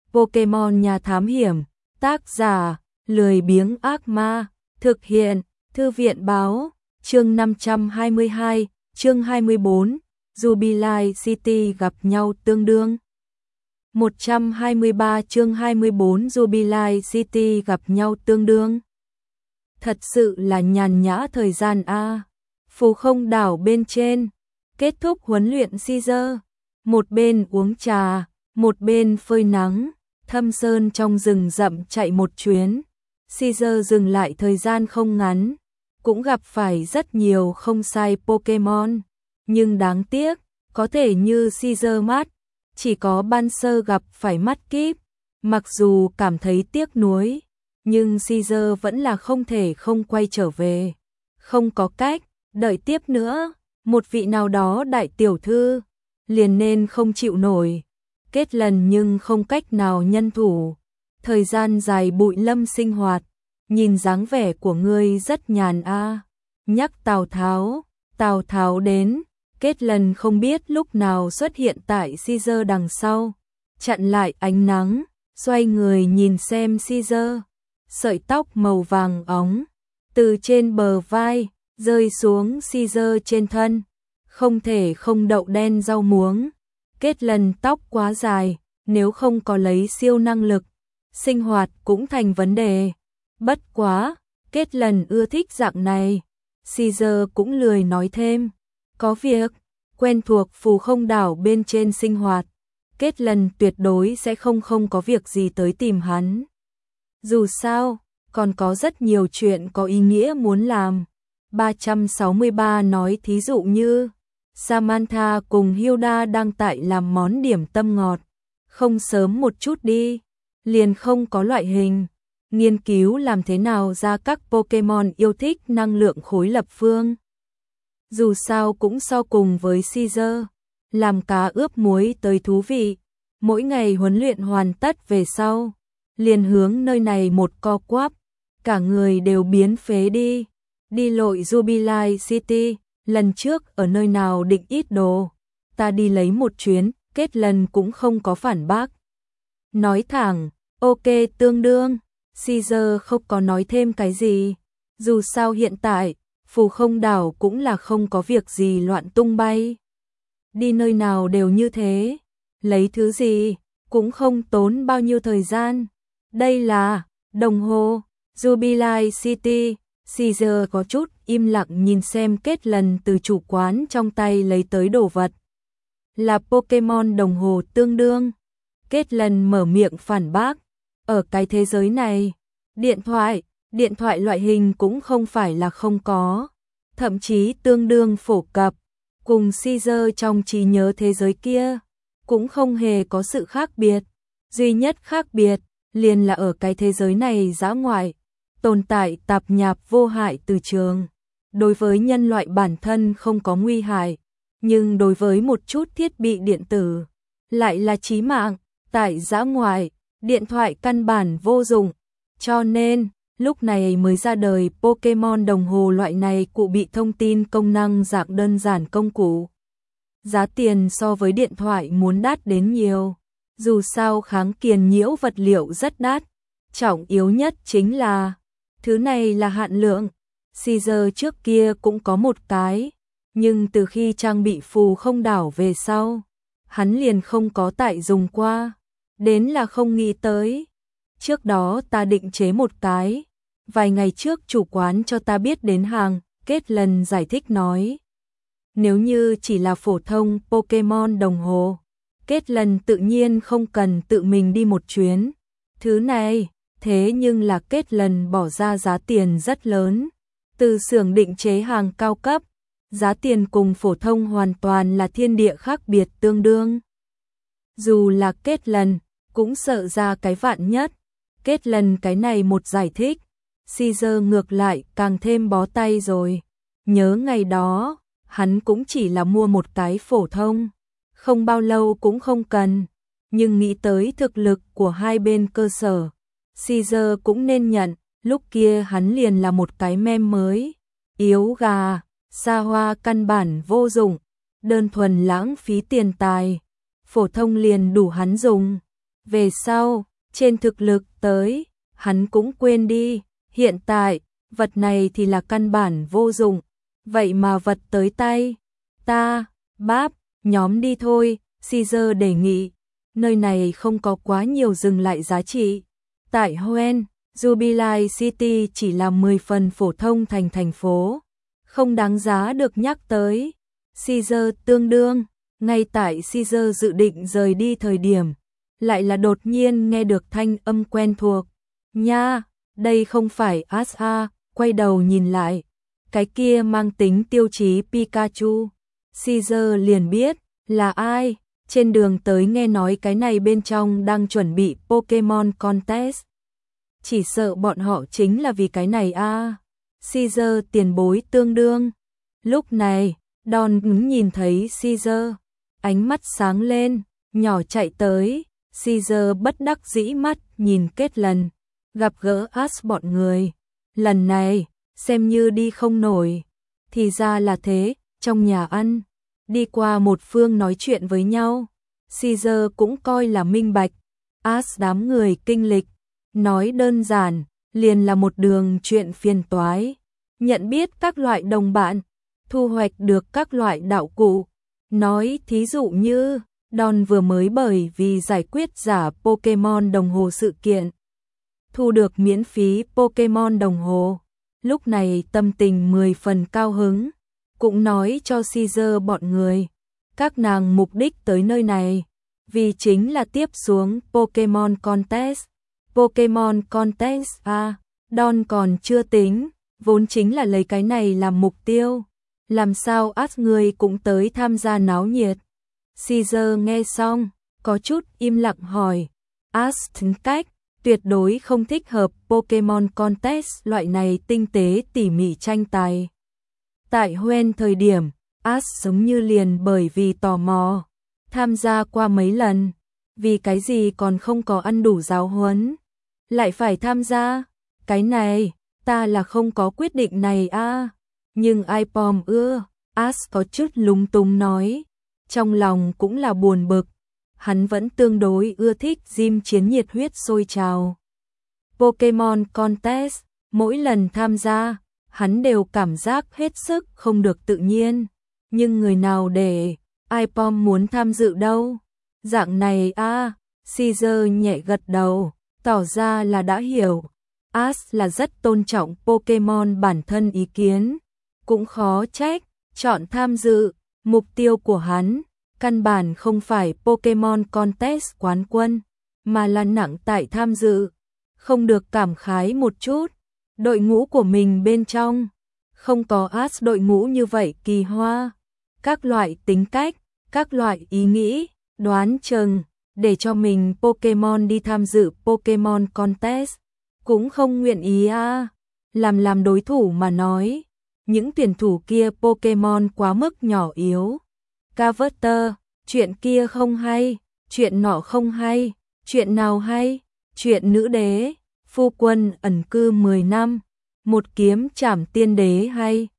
Pokemon nhà thám hiểm, tác giả, lười biếng ác ma, thực hiện, thư viện báo, chương 522, chương 24, Jubilife City gặp nhau tương đương. 123 chương 24 Jubilife City gặp nhau tương đương. Thật sự là nhàn nhã thời gian a. Phù Không đảo bên trên, kết thúc huấn luyện Caesar, một bên uống trà, một bên phơi nắng, thâm sơn trong rừng rậm chạy một chuyến. Caesar dừng lại thời gian không ngắn, cũng gặp phải rất nhiều không sai Pokemon, nhưng đáng tiếc, có thể như Caesar mắt, chỉ có ban sơ gặp phải mắt kíp. Mặc dù cảm thấy tiếc nuối, nhưng Caesar vẫn là không thể không quay trở về. Không có cách, đợi tiếp nữa, một vị nào đó đại tiểu thư, liền nên không chịu nổi. Kết lần nhưng không cách nào nhân thủ. Thời gian dài bụi lâm sinh hoạt, nhìn dáng vẻ của ngươi rất nhàn a. Nhắc Tào Tháo đến. Kết lần không biết lúc nào xuất hiện tại Caesar đằng sau, chặn lại ánh nắng, xoay người nhìn xem Caesar. Sợi tóc màu vàng óng từ trên bờ vai rơi xuống Caesar trên thân, không thể không đậu đen rau muống. Kết lần tóc quá dài, nếu không có lấy siêu năng lực, sinh hoạt cũng thành vấn đề. Bất quá, Kết lần ưa thích dạng này. Caesar cũng lười nói thêm. Có việc, quen thuộc Phù Không đảo bên trên sinh hoạt, Kết lần tuyệt đối sẽ không có việc gì tới tìm hắn. Dù sao, còn có rất nhiều chuyện có ý nghĩa muốn làm. 363 nói thí dụ như Samantha cùng Hilda đang tại làm món điểm tâm ngọt. Không sớm một chút đi, liền không có loại hình. Nghiên cứu làm thế nào ra các Pokemon yêu thích năng lượng khối lập phương. Dù sao cũng so cùng với Caesar, làm cá ướp muối tới thú vị. Mỗi ngày huấn luyện hoàn tất về sau, liền hướng nơi này một co quắp, cả người đều biến phế đi. Đi lội Jubilife City, lần trước ở nơi nào định ít đồ, ta đi lấy một chuyến. Kết lần cũng không có phản bác. Nói thẳng, ok tương đương. Caesar không có nói thêm cái gì. Dù sao hiện tại, Phù Không đảo cũng là không có việc gì loạn tung bay. Đi nơi nào đều như thế, lấy thứ gì, cũng không tốn bao nhiêu thời gian. Đây là đồng hồ, Jubilife City. Caesar có chút im lặng nhìn xem Kết lần từ chủ quán trong tay lấy tới đồ vật. Là Pokemon đồng hồ tương đương. Kết lần mở miệng phản bác. Ở cái thế giới này, điện thoại loại hình cũng không phải là không có, thậm chí tương đương phổ cập. Cùng Caesar trong trí nhớ thế giới kia, cũng không hề có sự khác biệt. Duy nhất khác biệt, liền là ở cái thế giới này dã ngoại, tồn tại tạp nhạp vô hại từ trường. Đối với nhân loại bản thân không có nguy hại, nhưng đối với một chút thiết bị điện tử, lại là chí mạng. Tại dã ngoại, điện thoại căn bản vô dụng, cho nên lúc này mới ra đời Pokemon đồng hồ loại này cụ bị thông tin công năng dạng đơn giản công cụ. Giá tiền so với điện thoại muốn đắt đến nhiều, dù sao kháng kiền nhiễu vật liệu rất đắt. Trọng yếu nhất chính là, thứ này là hạn lượng. Caesar trước kia cũng có một cái, nhưng từ khi trang bị Phù Không đảo về sau, hắn liền không có tại dùng qua. Đến là không nghĩ tới. Trước đó ta định chế một cái, vài ngày trước chủ quán cho ta biết đến hàng. Kết lần giải thích nói. Nếu như chỉ là phổ thông Pokemon đồng hồ, Kết lần tự nhiên không cần tự mình đi một chuyến. Thứ này, thế nhưng là Kết lần bỏ ra giá tiền rất lớn. Từ xưởng định chế hàng cao cấp, giá tiền cùng phổ thông hoàn toàn là thiên địa khác biệt tương đương. Dù là Kết lần, cũng sợ ra cái vạn nhất. Kết lần cái này một giải thích, Caesar ngược lại càng thêm bó tay rồi. Nhớ ngày đó, hắn cũng chỉ là mua một cái phổ thông, không bao lâu cũng không cần. Nhưng nghĩ tới thực lực của hai bên cơ sở, Caesar cũng nên nhận, lúc kia hắn liền là một cái mem mới. Yếu gà, xa hoa căn bản vô dụng, đơn thuần lãng phí tiền tài. Phổ thông liền đủ hắn dùng. Về sau, trên thực lực tới, hắn cũng quên đi, hiện tại, vật này thì là căn bản vô dụng, vậy mà vật tới tay, ta, báp, nhóm đi thôi, Caesar đề nghị, nơi này không có quá nhiều dừng lại giá trị. Tại Hoenn, Jubilee City chỉ là 10 phần phổ thông thành phố, không đáng giá được nhắc tới. Caesar tương đương, ngay tại Caesar dự định rời đi thời điểm, lại là đột nhiên nghe được thanh âm quen thuộc. Nha, đây không phải Asa, quay đầu nhìn lại, cái kia mang tính tiêu chí Pikachu. Caesar liền biết là ai, trên đường tới nghe nói cái này bên trong đang chuẩn bị Pokemon Contest. Chỉ sợ bọn họ chính là vì cái này a. Caesar tiền bối tương đương. Lúc này, Don nhìn thấy Caesar, ánh mắt sáng lên, nhỏ chạy tới. Caesar bất đắc dĩ mắt nhìn Kết Lần, gặp gỡ Ash bọn người. Lần này, xem như đi không nổi. Thì ra là thế, trong nhà ăn, đi qua một phương nói chuyện với nhau. Caesar cũng coi là minh bạch. Ash đám người kinh lịch, nói đơn giản, liền là một đường chuyện phiền toái. Nhận biết các loại đồng bạn, thu hoạch được các loại đạo cụ. Nói thí dụ như, Don vừa mới bởi vì giải quyết giả Pokemon đồng hồ sự kiện, thu được miễn phí Pokemon đồng hồ. Lúc này tâm tình 10 phần cao hứng, cũng nói cho Caesar bọn người, các nàng mục đích tới nơi này, vì chính là tiếp xuống Pokemon Contest. Pokemon Contest Don còn chưa tính, vốn chính là lấy cái này làm mục tiêu. Làm sao Ash người cũng tới tham gia náo nhiệt. Caesar nghe xong, có chút im lặng hỏi. Ash tính cách, tuyệt đối không thích hợp Pokemon Contest loại này tinh tế tỉ mỉ tranh tài. Tại Hoenn thời điểm, Ash giống như liền bởi vì tò mò, tham gia qua mấy lần, vì cái gì còn không có ăn đủ giáo huấn, lại phải tham gia. Cái này, ta là không có quyết định này a. Nhưng Aipom ưa, Ash có chút lúng túng nói, trong lòng cũng là buồn bực, hắn vẫn tương đối ưa thích gym chiến nhiệt huyết sôi trào. Pokemon Contest, mỗi lần tham gia, hắn đều cảm giác hết sức không được tự nhiên, nhưng người nào để Aipom muốn tham dự đâu. Dạng này Caesar nhẹ gật đầu, tỏ ra là đã hiểu. Ash là rất tôn trọng Pokemon bản thân ý kiến, cũng khó trách, chọn tham dự, mục tiêu của hắn, căn bản không phải Pokemon Contest quán quân, mà là nặng tại tham dự. Không được cảm khái một chút, đội ngũ của mình bên trong, không có Ash đội ngũ như vậy kỳ hoa, các loại tính cách, các loại ý nghĩ, đoán chừng, để cho mình Pokemon đi tham dự Pokemon Contest, cũng không nguyện ý làm đối thủ mà nói, những tuyển thủ kia Pokemon quá mức nhỏ yếu. Carver, chuyện kia không hay, chuyện nọ không hay, chuyện nào hay, chuyện nữ đế, phu quân ẩn cư 10 năm, một kiếm trảm tiên đế hay.